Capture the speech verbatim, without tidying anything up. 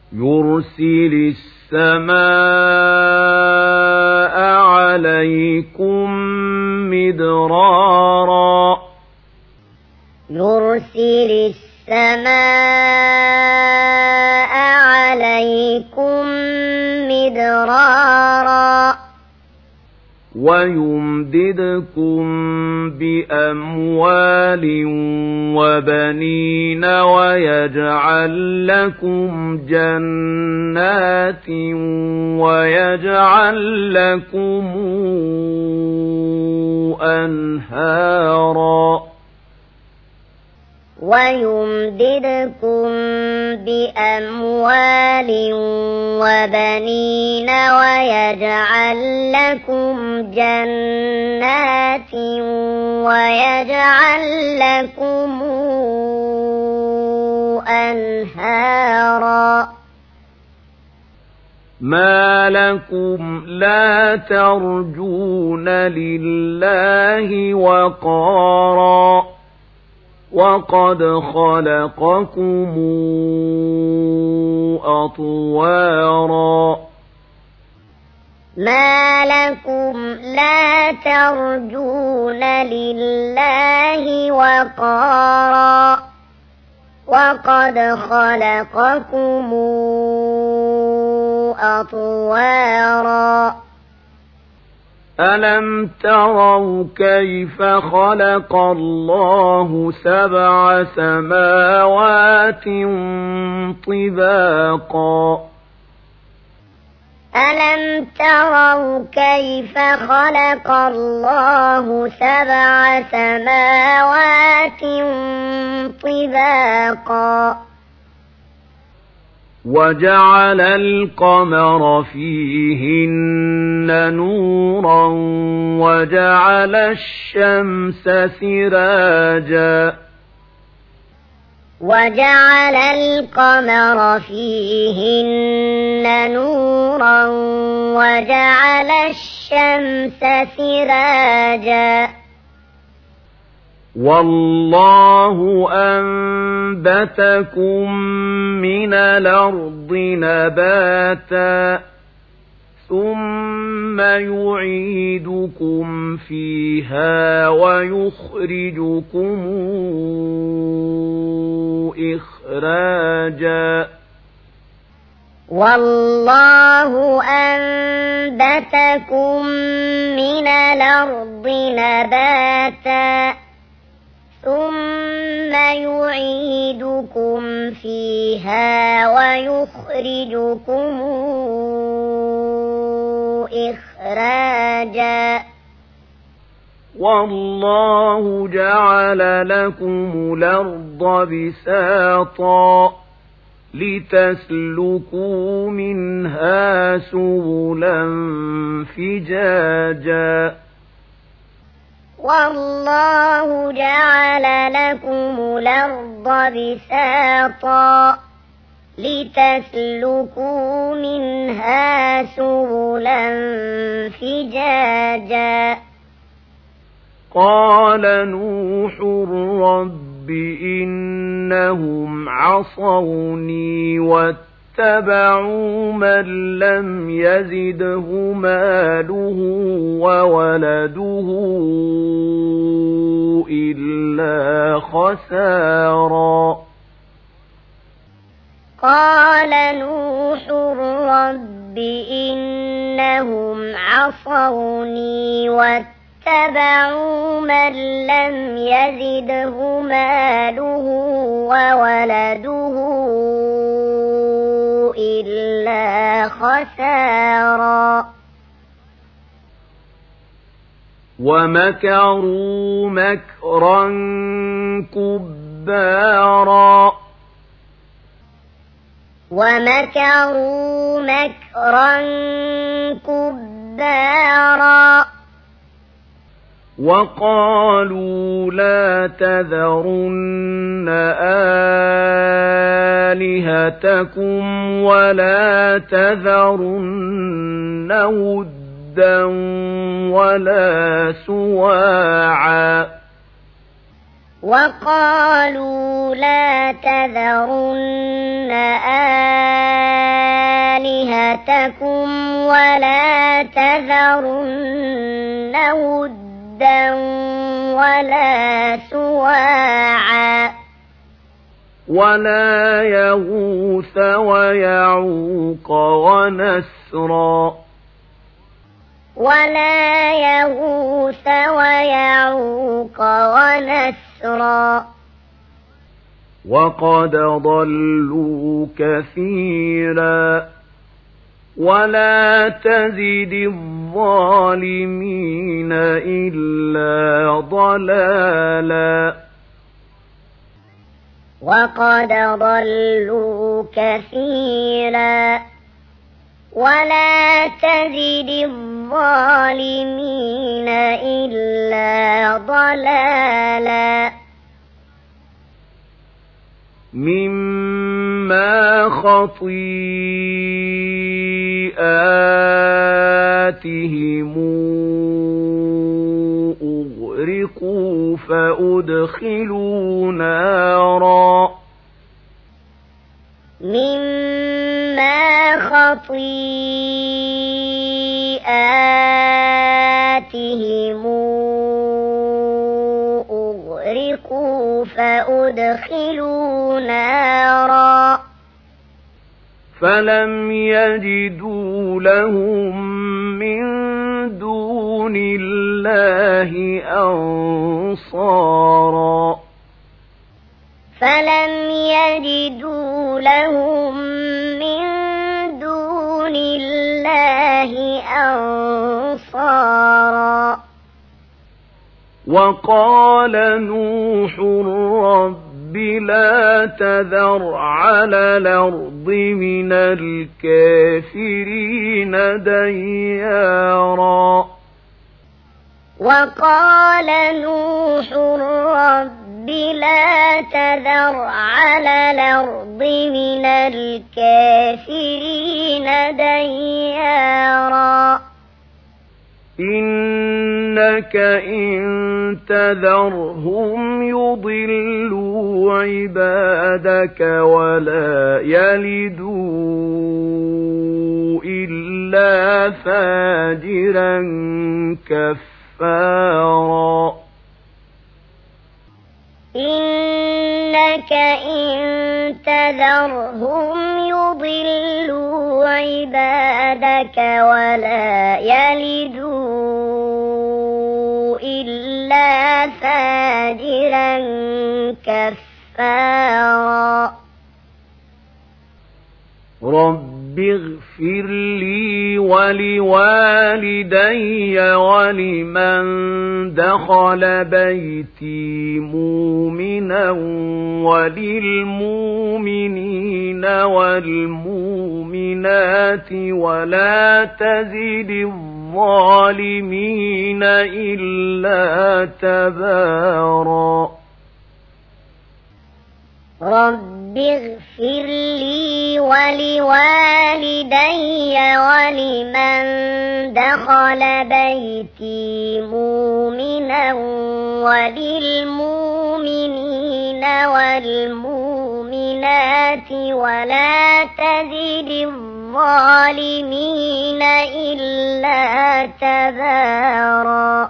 يرسل السماء عليكم مدرارا يرسل السماء عليكم مدرارا ويمددكم بأموال وبنين ويجعل لكم جنات ويجعل لكم أنهارا ويمددكم بأموال وبنين ويجعل لكم جنات ويجعل لكم أنهارا ما لكم لا ترجون لله وقارا وقد خلقكم أطوارا ما لكم لا ترجون لله وقارا وقد خلقكم أطوارا ألم تروا كيف خلق الله سبع سماوات طباقا ألم تروا كيف خلق الله سبع سماوات طباقا وجعل القمر فيهن نورا وجعل الشمس سراجا وجعل القمر فيهن نورا وجعل الشمس سراجا والله أنبتكم من الأرض نباتا ثم يعيدكم فيها ويخرجكم إخراجا والله أنبتكم من الأرض نباتا ثم يعيدكم فيها ويخرجكم إخراجا والله جعل لكم الأرض بساطا لتسلكوا منها سبلا فجاجا والله جعل لكم الأرض بساطا لتسلكوا منها سبلا فجاجا قال نوح رب إنهم عصوني واتبعوا من لم يزده ماله وولده إلا خسارا قال نوح رب إنهم عصوني واتبعوا من لم يزده ماله وولده إلا خسارا ومكروا مكرا كبارا ومكروا مكرا كبارا وقالوا لا تذرن آلهتكم ولا تذرن ودا ولا سواعا وقالوا لا تذرن آلهتكم ولا تذرن ودا ولا سواعا ولا يغوث ويعوق ونسرا ولا يغوث ويعوق ونسرا وقد ضلوا كثيرا ولا تزد الظالمين إلا ضلالا وقد ضلوا كثيرا ولا تزد الظالمين إلا ضلالا مما خطيئاتهم أغرقوا فأدخلوا نارا مما خطيئاتهم أغرقوا فأدخلوا نارا فلم يجدوا لهم من دون الله أنصارا فلم يجدوا لهم من دون الله أنصارا وقال نوح رب لا تذر على الأرض من الكافرين ديارا وقال نوح رب لا تذر على الأرض من الكافرين ديارا إنك إن تذرهم يضلوا عبادك ولا يلدوا إلا فاجرا كفارا إنك إن تذرهم يضلوا عبادك ولا يلدوا إلا فاجرا كفارا رب اغفر لي ولوالدي ولمن دخل بيتي مؤمنا وللمؤمنين والمؤمنات ولا تزد الظالمين إلا تبارا رب اغفر لي ولوالدي ولمن دخل بيتي مؤمنا وللمؤمنين والمؤمنات ولا تزد الظالمين إلا تبارا